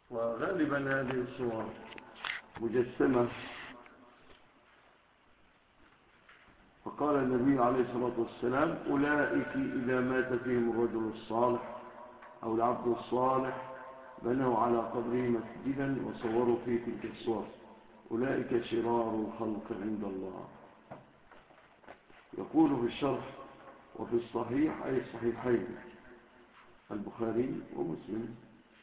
وغالبا هذه الصور مجسمة. فقال النبي عليه الصلاة والسلام: أولئك إذا مات فيهم الرجل الصالح أو العبد الصالح بنوا على قبره مسجدا وصوروا فيه تلك الصور، أولئك شرار الخلق عند الله. يقول في الشرح: وفي الصحيح أي الصحيحين البخاري ومسلم،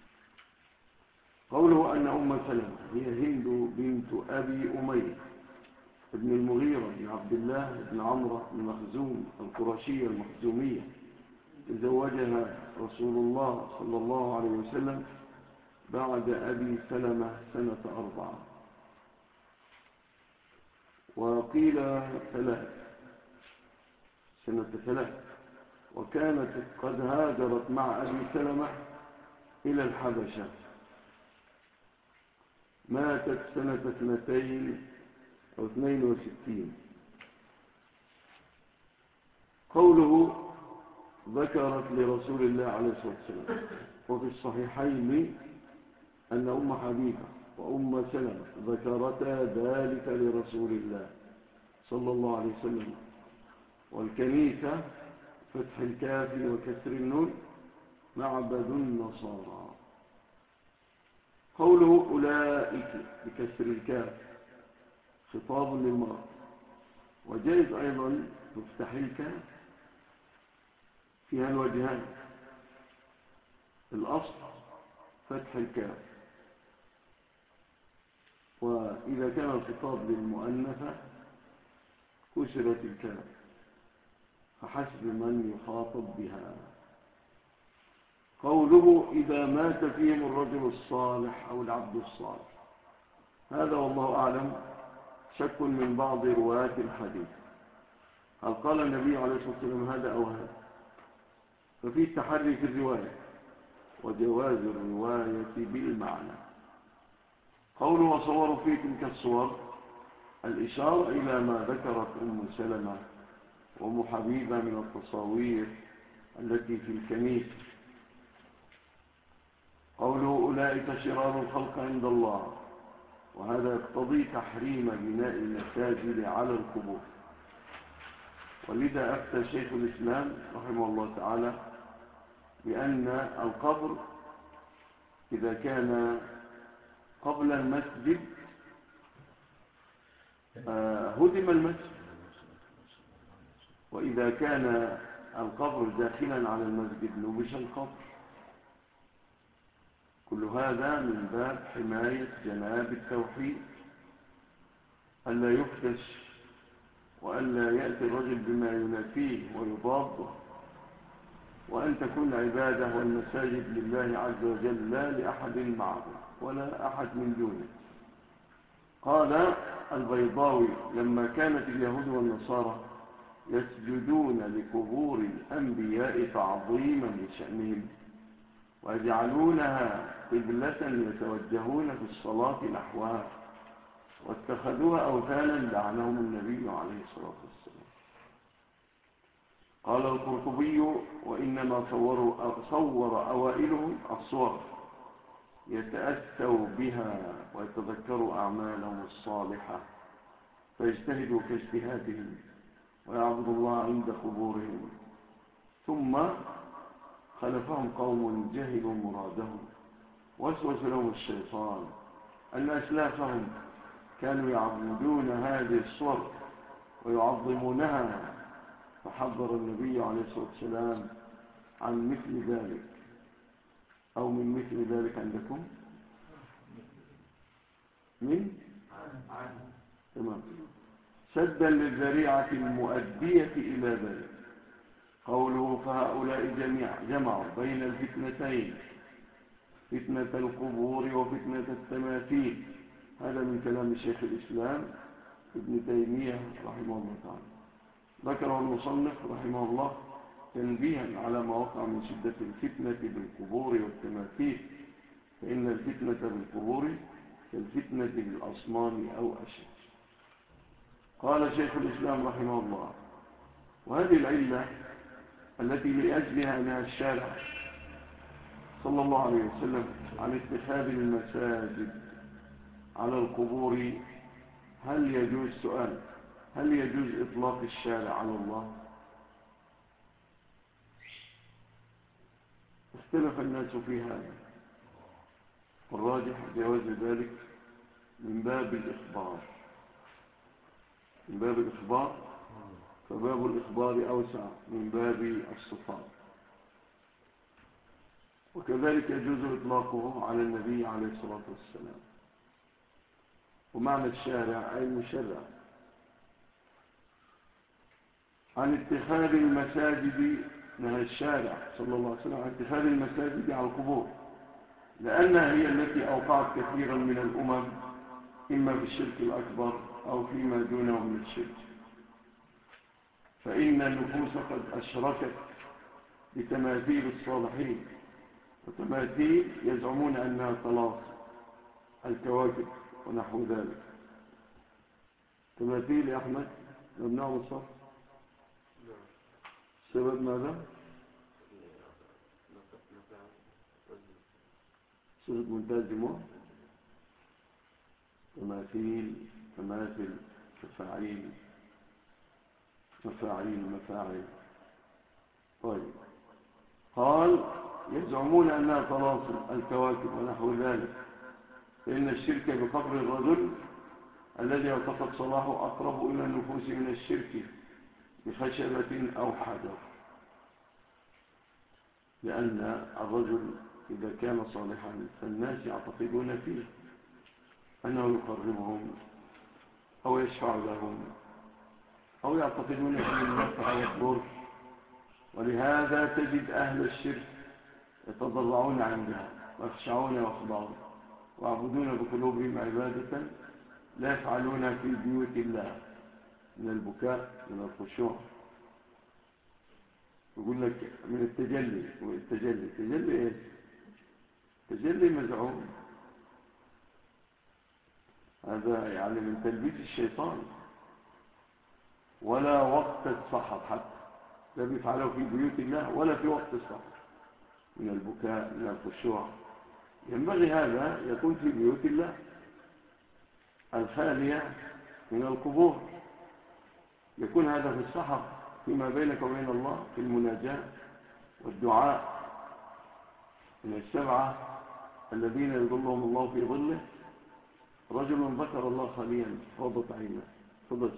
قوله أن أم سلمة هي هند بنت أبي أمية ابن المغيرة بن عبد الله بن عمرو بن مخزوم القرشية المخزومية، تزوجها رسول الله صلى الله عليه وسلم بعد أبي سلمة سنة 4، وقيل 3 سنة 3، وكانت قد هاجرت مع أبي سلمة إلى الحبشة. ماتت سنة 62. قوله ذكرت لرسول الله عليه الصلاة والسلام، وفي الصحيحين أن أم حبيبة وأم سلمة ذكرتا ذلك لرسول الله صلى الله عليه وسلم. والكنيسة فتح الكاف وكسر النون معبد النصارى. قوله أولئك بكسر الكاف خطاب للمرأة، وجائز أيضا تفتح الكاف، فيها الوجهان، الأصل فتح الكاف، وإذا كان الخطاب للمؤنثة كسرت الكاف فحسب من يخاطب بها. قوله إذا مات فيهم الرجل الصالح أو العبد الصالح، هذا والله أعلم شك من بعض رواة الحديث، هل قال النبي عليه الصلاة والسلام هذا أو هذا؟ ففي التحري في الرواية وجواز الرواية بالمعنى. قوله وصوروا في تلك الصور، الإشارة إلى ما ذكرت أم سلمة وأم حبيبة من التصاوير التي في الكنيسة. قوله أولئك شرار الخلق عند الله، وهذا يقتضي تحريم بناء المساجد على القبور. ولذا أفتى شيخ الإسلام رحمه الله تعالى بأن القبر إذا كان قبل المسجد هدم المسجد، وإذا كان القبر داخلا على المسجد نبش القبر. كل هذا من باب حماية جناب التوحيد، ألا يفتش وألا يأتي الرجل بما ينافيه ويضاده، وأن تكون العبادة والمساجد لله عز وجل لا لأحد معه ولا أحد من دونه. قال البيضاوي لما كانت اليهود والنصارى يسجدون لقبور الأنبياء تعظيما لشأنهم ويجعلونها قبلة يتوجهون في الصلاة نحوها واتخذوها أوثانا لعنهم النبي عليه الصلاة والسلام. قال القرطبي وإنما صور أوائلهم الصور يتأتوا بها ويتذكروا أعمالهم الصالحة فيجتهدوا كاجتهادهم ويعبدوا الله عند قبورهم. ثم خلفهم قوم جهلوا مرادهم وسوس لهم الشيطان أن أسلافهم كانوا يعبدون هذه الصور ويعظمونها، فحذر النبي عليه الصلاة والسلام عن مثل ذلك، أو من مثل ذلك عندكم من تمام سدا للذريعة المؤدية إلى ذلك. قوله فهؤلاء جمعوا بين الفتنتين، فتنة القبور وفتنة التماثيل. هذا من كلام شيخ الإسلام ابن تيمية رحمه الله تعالى. ذكره المصنف رحمه الله تنبيها على ما وقع من شدة الفتنة بالقبور والتماثيل، فإن الفتنة بالقبور كالفتنة بالأصنام أو أشد. قال شيخ الإسلام رحمه الله وهذه العلة التي لأجلها نهى الشارع صلى الله عليه وسلم عن اتخاذ المساجد على القبور، هل يجوز سؤال هل يجوز إطلاق الشارع على الله؟ اختلف الناس في هذا، والراجح جواز ذلك من باب الإخبار، فباب الإخبار أوسع من باب الصفات. وكذلك يجوز إطلاقه على النبي عليه الصلاة والسلام. ومعنى الشارع أي المشرع. عن اتخاذ المساجد، نهى الشارع صلى الله عليه وسلم عن اتخاذ المساجد على القبور، لأنها هي التي أوقعت كثيرا من الأمم إما في الشرك الأكبر أو فيما دونه من الشرك. فإن النفوس قد أشركت بتماثيل الصالحين، وتماثيل يزعمون أنها طلاسم الكواكب ونحو ذلك. تماثيل يا أحمد ممنوع من الصرف، سبب ماذا؟ صفة منتهى الجموع. تماثل مفاعيل. طيب، قال يزعمون أنها طلاسم الكواكب ونحو ذلك، فإن الشرك بقبر الرجل الذي اعتقد صلاحه أقرب إلى النفوس من الشرك بخشبة أو حجر، لأن الرجل إذا كان صالحا فالناس يعتقدون فيه أنه يقربهم أو يشفع لهم أو يعتقدون فيه النفع والضر. ولهذا تجد أهل الشرك يتضرعون عندها ويخشعون ويخضعون ويعبدون بقلوبهم عبادة لا يفعلونها في بيوت الله من البكاء من الخشوع. يقول لك من التجلي ايه؟ تجلي مزعوم، هذا يعني من تلبيس الشيطان. ولا وقت السحر حتى لا بيفعله في بيوت الله ولا في وقت السحر من البكاء من الخشوع. ينبغي هذا يكون في بيوت الله الخالية من القبور، يكون هذا في السحر فيما بينك وبين الله في المناجاة والدعاء. من السبعة الذين يظلهم الله في ظله رجل ذكر الله خاليا فاضت عينه. فضل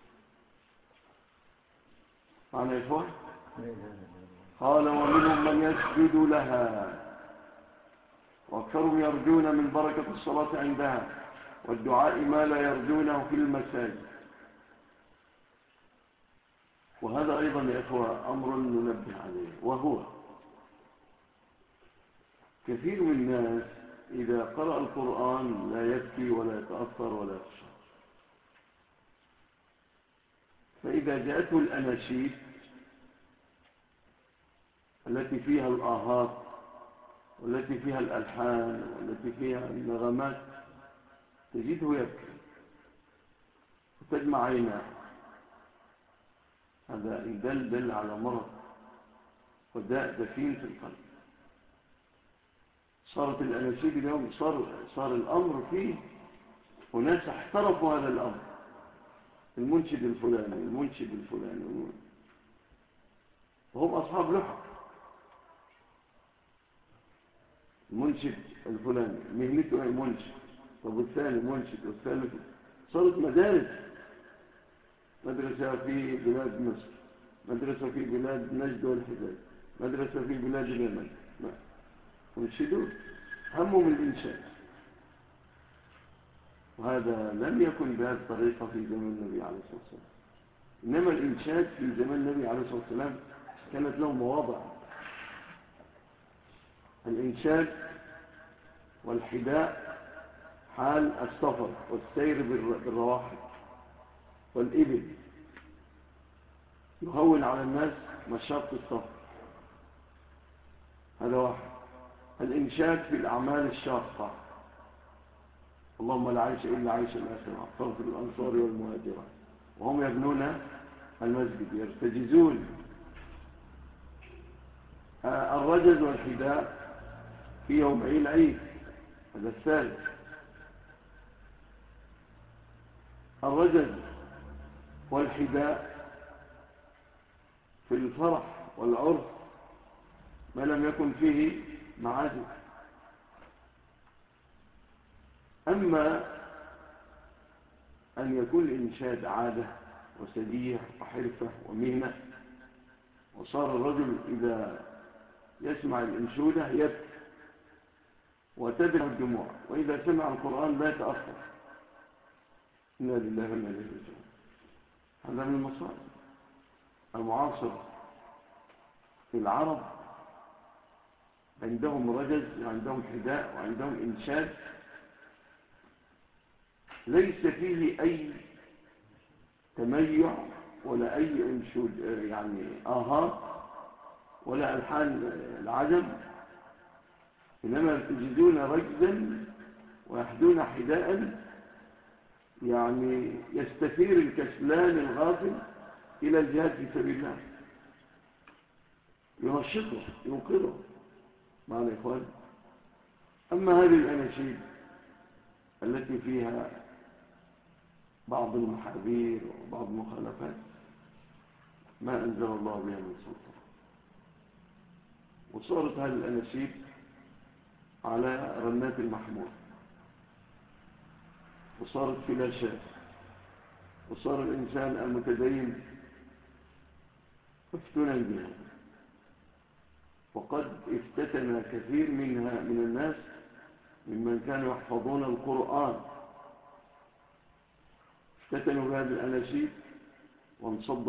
معنا يا إخوان. قال ومنهم من يسجد لها وأكثرهم يرجون من بركة الصلاة عندها والدعاء ما لا يرجونه في المساجد. وهذا أيضا يا إخوة أمر ننبه عليه، وهو كثير من الناس إذا قرأ القرآن لا يبكي ولا يتأثر ولا يخشى، فإذا جاءته الأناشيد التي فيها الآهات والتي فيها الألحان والتي فيها النغمات تجده يبكي وتدمع عيناه. هذا إن دل على مرض وداء دفين في القلب. صارت الأناشيد اليوم صار الأمر فيه وناس احترفوا هذا الأمر، المنشد الفلاني وهم أصحاب لحى. المنشد الفلاني مهنته أي منشد، طب الثاني منشد والثالث. صارت مدارس، مدرسة في بلاد مصر، مدرسة في بلاد نجد والحجاز، مدرسة في بلاد اليمن، منشدون همهم الإنشاد. وهذا لم يكن بهذه الطريقة في زمن النبي عليه الصلاة والسلام، إنما الإنشاد في زمن النبي عليه الصلاة والسلام كانت له مواضع. الإنشاد والحداء حال السفر والسير بالرواحل والإبل يهون على الناس مشاق السفر، هذا واحد. الإنشاد في الأعمال الشاقة، اللهم لا عيش إلا عيش الآخرة فاغفر الأنصار والمهاجرة، وهم يبنون المسجد يرتجزون. الرجز والحداء في يومي العيد، هذا الثالث. الرجل والحداء في الفرح والعرس ما لم يكن فيه معازف. أما أن يكون الإنشاد عادة وسجية وحرفة ومهنة، وصار الرجل إذا يسمع الإنشودة يبكي وتدمع الدموع، وإذا سمع القرآن لا يتأثر. إنا لله وإنا إليه راجعون. هذا من المصائب المعاصر. في العرب عندهم رجز وعندهم حداء وعندهم إنشاد ليس فيه أي تميع ولا أي أنشود، يعني آهات ولا ألحان العجم، إنما تجدون رجزا ويحدون حداء، يعني يستثير الكسلان الغافل إلى الجهاد في سبيل الله، ينشطه يوقظه معنا يا إخوان. أما هذه الأناشيد التي فيها بعض المحاذير وبعض المخالفات ما أنزل الله بها من سلطان، وصارت هذه الأناشيد على رنات المحمول، وصارت فلاشات، وصار الإنسان المتدين مفتونا بها، وقد افتتن كثير من الناس ممن كانوا يحفظون القرآن، افتتنوا بهذه الأناشيد وانصدوا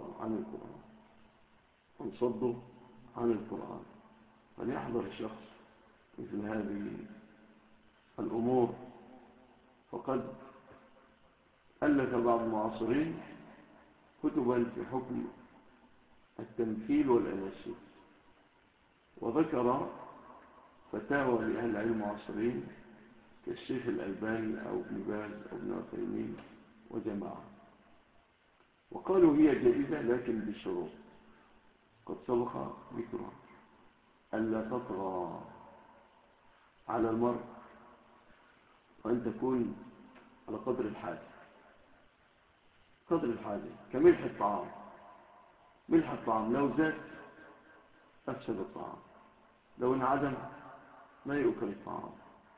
عن القرآن. فليحذر الشخص مثل هذه الأمور. فقد ألف بعض المعاصرين كتبا في حكم التمثيل والأناشيد، وذكر فتاوى لأهل العلم المعاصرين كالشيخ الألباني أو ابن باز أو ابن عثيمين وجماعة، وقالوا هي جائزة لكن بشروط قد سبق ذكرها: ألا تطغى على المرء، وأن تكون على قدر الحاجة كملح الطعام. ملح الطعام لو زاد أفسد الطعام، لو انعدم ما يؤكل الطعام.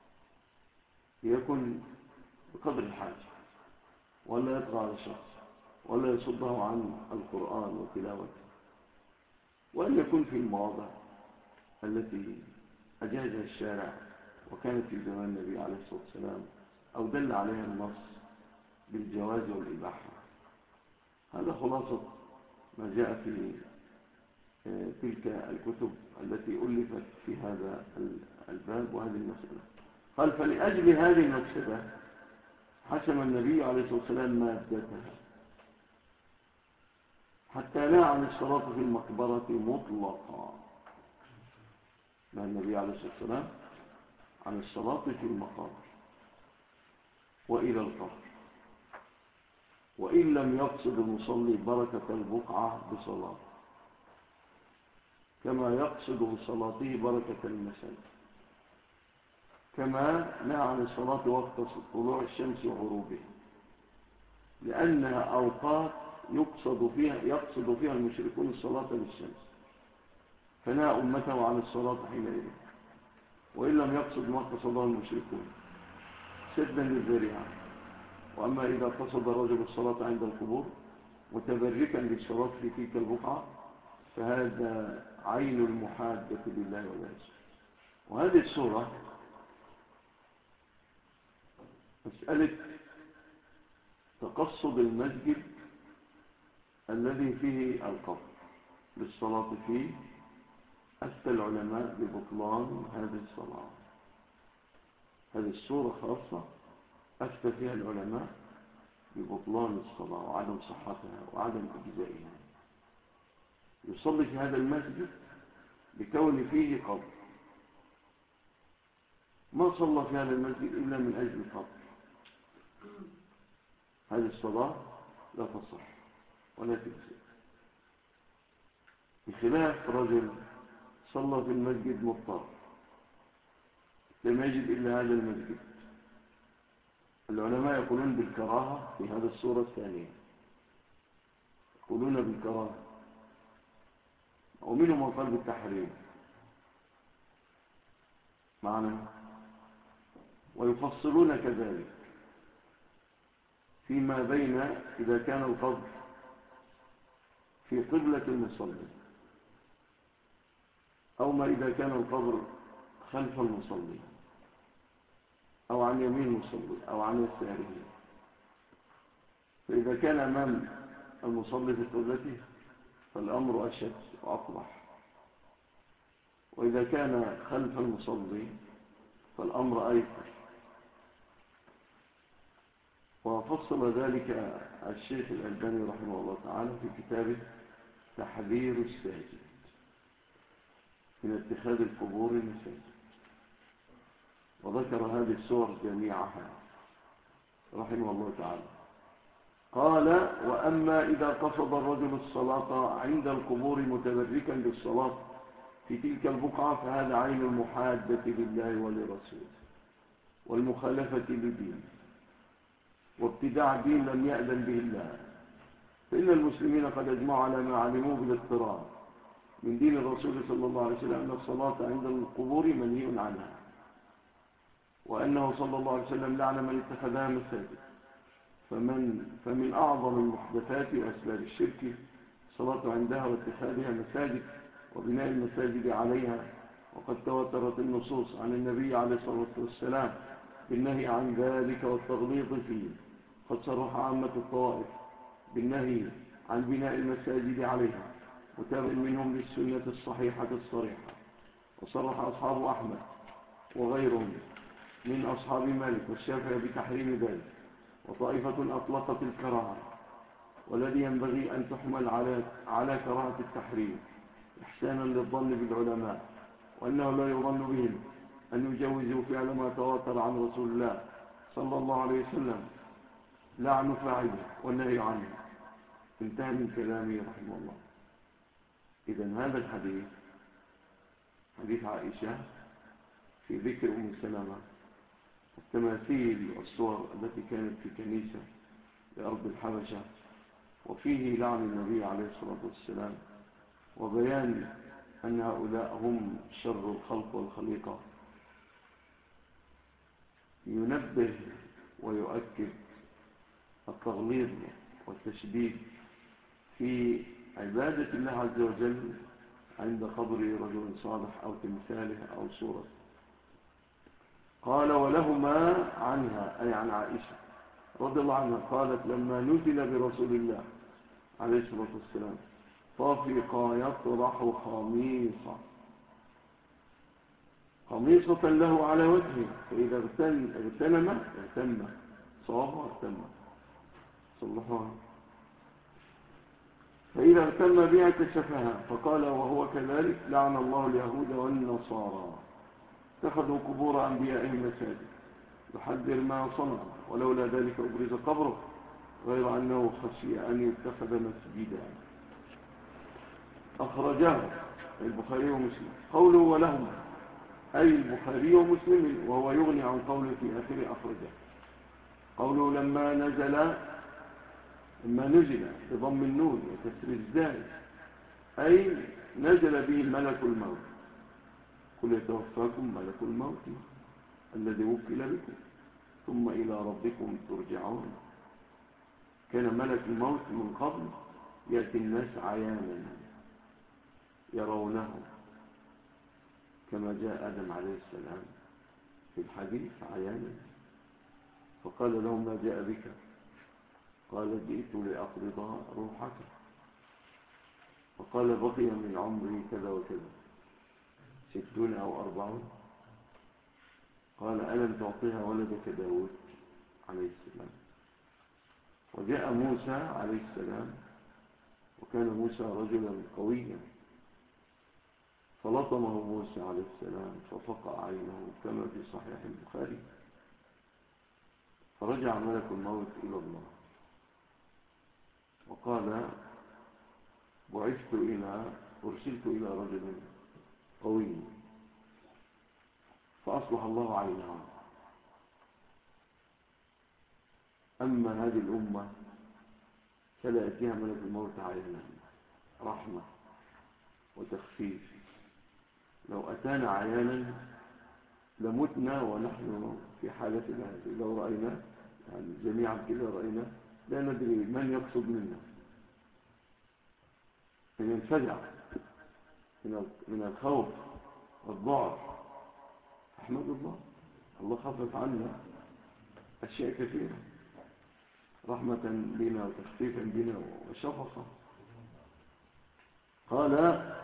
يكن بقدر الحاجة، ولا يطغى على الشخص، ولا يصده عن القرآن وتلاوته، وأن يكون في المواضع التي أجازها الشارع وكانت في زمان النبي عليه الصلاة والسلام أو دل عليها النص بالجواز والإباحة. هذا خلاصة ما جاء في تلك الكتب التي ألفت في هذا الباب وهذه المسألة. قال: فلأجل هذه المفسدة حسم النبي عليه الصلاة والسلام مادتها، حتى لا عن الصلاة في المقبرة مطلقا. نهى النبي عليه الصلاة والسلام عن الصلاة في المقابر وإلى القبر، وإن لم يقصد المصلي بركة البقعة بصلاة، كما يقصد بصلاته بركة المسجد. كما نهى عن الصلاة وقت طلوع الشمس وغروبها، لأنها أوقات يقصد فيها المشركون الصلاة للشمس، فنهى أمته عن الصلاة حينئذ، وإن لم يقصد ما قصده المشركون سدا للذريعة. وأما إذا قصد الرجل الصلاة عند القبور متبركا بالصلاة في تلك البقعة فهذا عين المحادة لله ولرسوله. وهذه الصورة مسألة تقصد المسجد الذي فيه القبر للصلاة فيه، أفتى العلماء ببطلان هذه الصلاة. هذه الصورة خاصة أفتى فيها العلماء ببطلان الصلاة وعدم صحتها وعدم إجزائها. يصلي في هذا المسجد بكون فيه قبر، ما صلى في هذا المسجد إلا من أجل القبر، هذه الصلاة لا تصح ولا تجزئ. بخلاف رجل صلى في المسجد مضطر لم يجد إلا هذا المسجد. العلماء يقولون بالكراهة في هذا الصورة الثانية، يقولون بالكراهة، ومنهم من قال بالتحريم معنا، ويفصلون كذلك فيما بين إذا كان القبر في قبلة المصلي أو ما إذا كان القبر خلف المصلي أو عن يمين المصلي أو عن يساره. فإذا كان أمام المصلي في قبلته فالأمر أشد وأقبح، وإذا كان خلف المصلي فالأمر أيسر. وفصل ذلك الشيخ الألباني رحمه الله تعالى في كتابه تحذير الساجد من اتخاذ القبور مساجد، وذكر هذه الصور جميعها رحمه الله تعالى. قال: وأما إذا قصد الرجل الصلاة عند القبور متبركا بالصلاة في تلك البقعة فهذا عين المحادة لله ولرسوله والمخالفة لدينه وابتداع دين لم يأذن به الله. فإن المسلمين قد اجمعوا على ما علموه بالاضطرار من دين الرسول صلى الله عليه وسلم أن الصلاة عند القبور منهي عنها، وأنه صلى الله عليه وسلم لعن من اتخذها مساجد. فمن أعظم المحدثات وأسباب الشرك الصلاة عندها واتخاذها مساجد وبناء المساجد عليها، وقد تواترت النصوص عن النبي عليه الصلاة والسلام بالنهي عن ذلك والتغليظ فيه. قد صرح عامة الطوائف بالنهي عن بناء المساجد عليها متابع منهم للسنة الصحيحة الصريحة. وصرح أصحاب أحمد وغيرهم من أصحاب مالك والشافعي بتحريم ذلك، وطائفة أطلقت الكراهة، والذي ينبغي أن تحمل على كراهة التحريم إحسانا للظن بالعلماء، وأنه لا يظن بهم أن يجوزوا فعل ما تواتر عن رسول الله صلى الله عليه وسلم لعن فاعله والنهي عنه. انتهى من كلامه رحمه الله. إذن هذا الحديث حديث عائشة في ذكر أم سلمة التماثيل والصور التي كانت في كنيسة لأرض الحبشة، وفيه لعن النبي عليه الصلاة والسلام وبيان أن هؤلاء هم شر الخلق والخليقة، ينبه ويؤكد التغليظ والتشديد في عبادة الله عز وجل عند قبر رجل صالح أو تمثاله أو صورة. قال: ولهما عنها أي عن عائشة رضي الله عنها قالت: لما نزل برسول الله عليه الصلاة والسلام طافق يطرح خميصة له على وجهه، فإذا اغتنم صاب واغتم صلحها، فإذا اغتم بها كشفها. فقال: وهو كذلك لعن الله اليهود والنصارى اتخذوا قبور أنبيائهم مساجد، يحذر ما صنعوا، ولولا ذلك أبرز قبره، غير أنه خشي أن يتخذ مسجدا. أخرجاه البخاري ومسلم. قوله ولهم أي البخاري ومسلم، وهو يغني عن قوله في آخر أخرجه. قوله لما نزل بضم النون وكسر الزاي أي نزل به ملك الموت. قل يتوفاكم ملك الموت الذي وكل بكم ثم إلى ربكم ترجعون. كان ملك الموت من قبل يأتي الناس عيانا يرونه، كما جاء آدم عليه السلام في الحديث عيانا، فقال له: ما جاء بك؟ قال: جئت لأقبض روحك. فقال: بقي من عمري كذا وكذا 60 أو 40. قال: ألم تعطيها ولدك داود عليه السلام؟ وجاء موسى عليه السلام، وكان موسى رجلا قويا، فلطمه موسى عليه السلام ففقع عينه كما في صحيح البخاري، فرجع ملك الموت إلى الله وقال: أرسلت إلى رجل قوي فأصلح الله عينهم. أما هذه الأمة فلا يأتيها ملك الموت عينا، رحمة وتخفيف. لو أتانا عيانا لمتنا ونحن في حالة هذه. لو رأينا يعني جميعا كده رأينا لا ندري من يقصد منا، من الفزع، من الخوف والضعف. أحمد الله، الله خفف عنا أشياء كثيرة رحمة بنا وتخفيفا بنا وشفقة. قال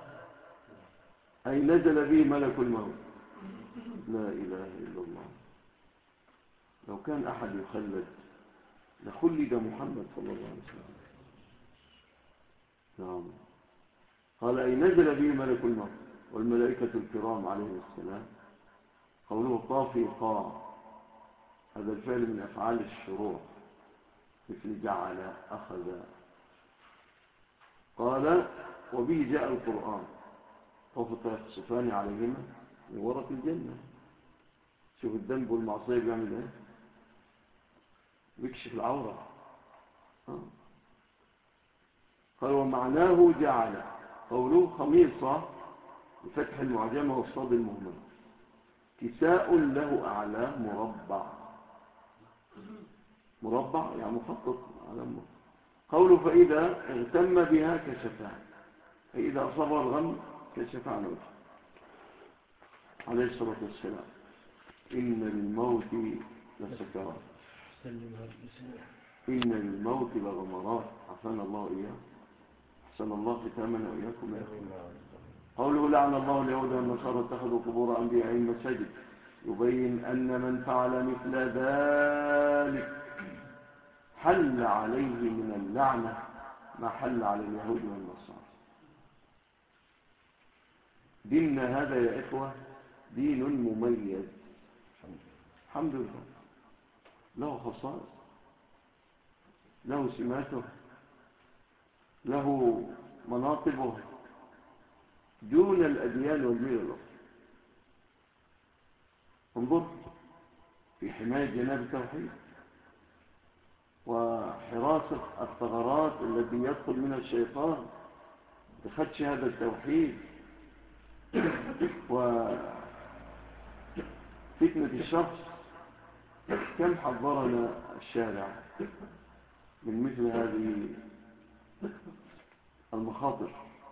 أي نزل به ملك الموت. لا إله إلا الله. لو كان أحد يخلد لخلد محمد صلى الله عليه وسلم. نعم. قال أي نزل به ملك الموت والملائكة الكرام عليهم السلام. قوله طافقا، هذا الفعل من أفعال الشروع مثل جعل، أخذ. قال وبه جاء القرآن. طافق يخصفان عليهما من ورق الجنة. شوف الذنب والمعصية بيعمل ايه، بيكشف العورة. قال ومعناه جعل. قوله خميصة بفتح المعجمة والصاد المهمل، كساء له أعلى مربع. مربع يعني مخطط على مربع. قوله فإذا اغتم بها كشفها، أي إذا أصاب الغم كشف عن وجهه عليه الصلاة والسلام. إن للموت لسكرات، إن للموت لغمرات. عفانا الله إياه، أحسن الله ختامنا وإياكم يا أخي. قوله لعن الله اليهود والنصارى اتخذوا قبور أنبيائهم مساجد، يبين أن من فعل مثل ذلك حل عليه من اللعنة ما حل على اليهود والنصارى. ديننا هذا يا إخوة دين مميز الحمد لله، له خصائص، له سماته، له مناطبه دون الأديان والملل الأخرى. انظر في حماية جناب التوحيد وحراسة الثغرات التي يدخل منها الشيطان بخدش هذا التوحيد وفتنة الشخص. كم حذرنا الشارع من مثل هذه المخاطر.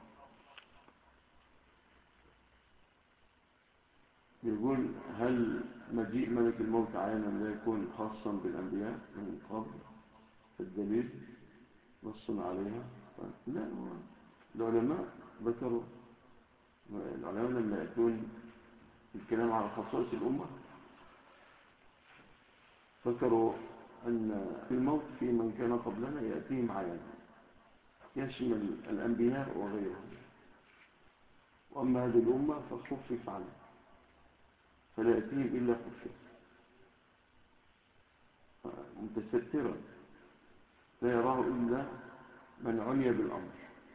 يقول هل مجيء ملك الموت عيانا لا يكون خاصا بالأنبياء من قبل؟ الدليل نص عليها. لا، العلماء ذكروا، العلماء لما يأتون الكلام على خصائص الأمة فكروا أن الموت في من كان قبلنا يأتيهم عيانا يشمل الأنبياء وغيرهم، وأما هذه الأمة فخفف عنه فلا يأتيهم إلا خفف متسترا لا يراه إلا من عني بالأمر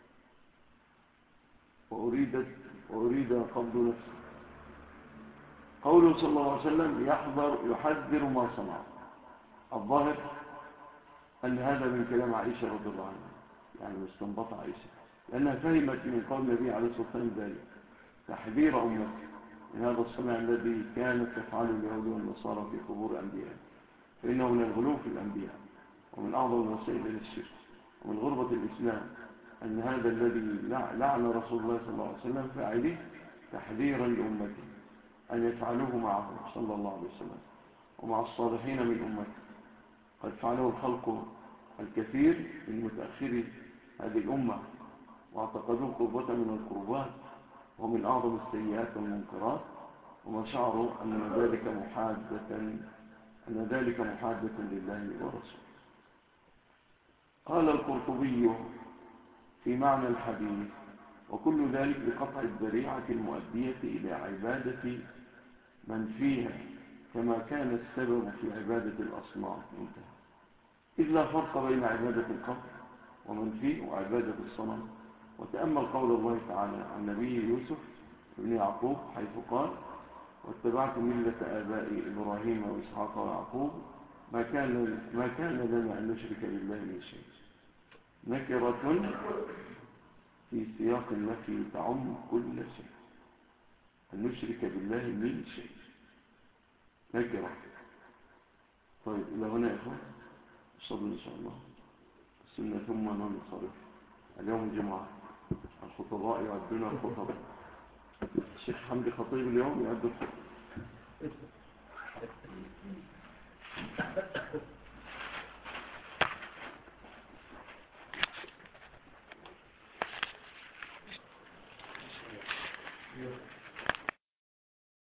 وأريد قبض نفسه. قوله صلى الله عليه وسلم يحذر ما صنع. الظاهر أن هذا من كلام عائشة رضي الله عنها، يعني مستنبط عائشة لأنها فهمت من قول النبي عليه الصلاة والسلام ذلك تحذير أمته من هذا الصنع الذي كانت تفعله اليهود والنصارى في قبور أنبياء، فإنه من الغلو في الأنبياء ومن أعظم الوسائل إلى الشرك ومن غربة الإسلام أن هذا الذي لعن رسول الله صلى الله عليه وسلم فاعله تحذيرا لأمته أن يفعلوه معه صلى الله عليه وسلم ومع الصالحين من أمته. قد فعله الخلق الكثير من متأخري هذه الأمة واعتقدوه قربة من القربات ومن أعظم السيئات والمنكرات، وما شعروا أن ذلك محادة لله ورسوله. قال القرطبي في معنى الحديث وكل ذلك بقطع الذريعة المؤدية إلى عبادة من فيها كما كان السبب في عبادة الأصنام. انتهى. إذ لا فرق بين عبادة القبر ومن فيه وعبادة الصنم. وتأمل قول الله تعالى عن نبي يوسف ابن يعقوب حيث قال واتبعت ملة آبائي إبراهيم وإسحاق ويعقوب ما كان لنا أن نشرك بالله من شيء. نكرة في سياق النفي تعم كل شيء، أن نشرك بالله من شيء نكرة. طيب إلى هنا يا إخوان صلوا إن شاء الله السنة ثم ننصرف. اليوم جمعة، الخطباء يعدون الخطب. الشيخ حمدي خطيب اليوم يعد الخطب.